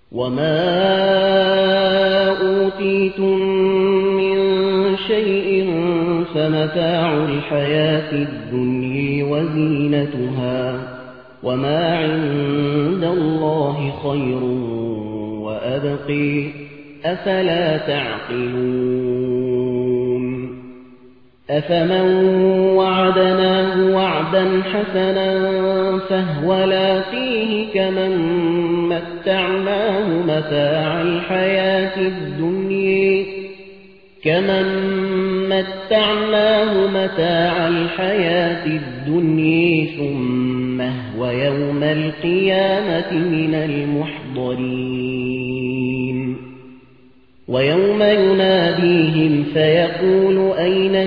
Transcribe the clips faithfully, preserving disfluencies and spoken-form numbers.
وما أوتيتم من شيء فمتاع الحياة الدنيا وزينتها وما عند الله خير وأبقي أفلا تعقلون أفمن وعدناه وعدا حسنا فهو لاقيه كمن متعناه متاع الحياة الدنيا كمن متعناه متاع الحياة الدنيا ثم هو يوم القيامة من المحضرين ويوم يناديهم فيقول أين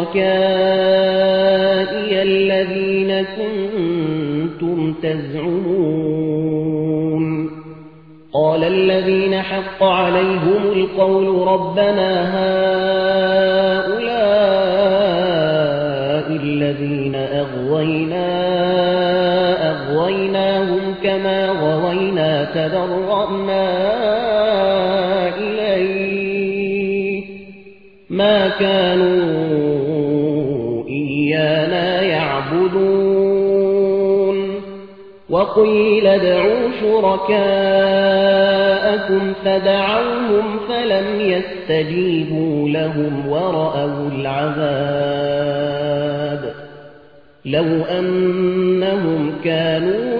شركائي الذين كنتم تزعمون قال الذين حق عليهم القول ربنا هؤلاء الذين أغوينا أغويناهم كما غوينا تبرأنا إليه ما كانوا إيانا يعبدون وقيل ادعوا شركاءكم فدعوهم فلم يستجيبوا لهم ورأوا العذاب لو أنهم كانوا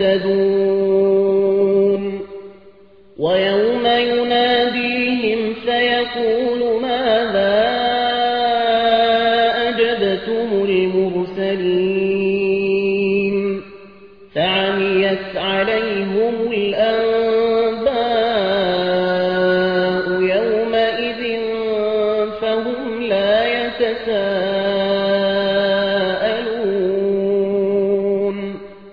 يهتدون ويوم يناديهم فيقول ماذا أجبتم المرسلين فعميت عليهم الأنباء يومئذ فهم لا يتساءلون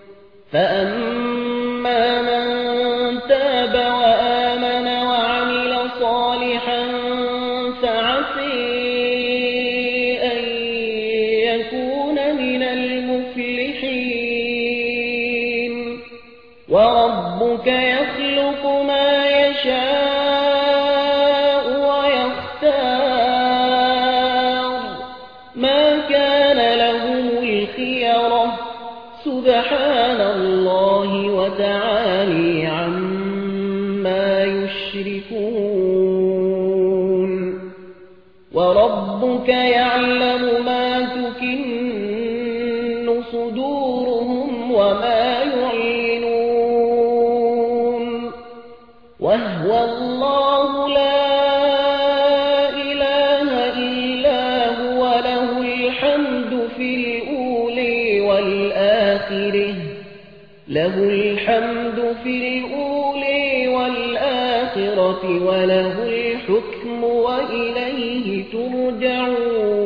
فأما من تاب وآمن وعمل صالحا فعسى أن يكون من المفلحين وربك يخلق ما يشاء ويختار ما كان لهم الخيرة سبحان الله وتعالى عما يشركون وربك يعلم ما تكن صدورهم وما يعلنون وهو الله لا إله إلا هو له الحمد في الأولى والآخرة له الحمد في الأولى والآخرة وله الحكم وإليه ترجعون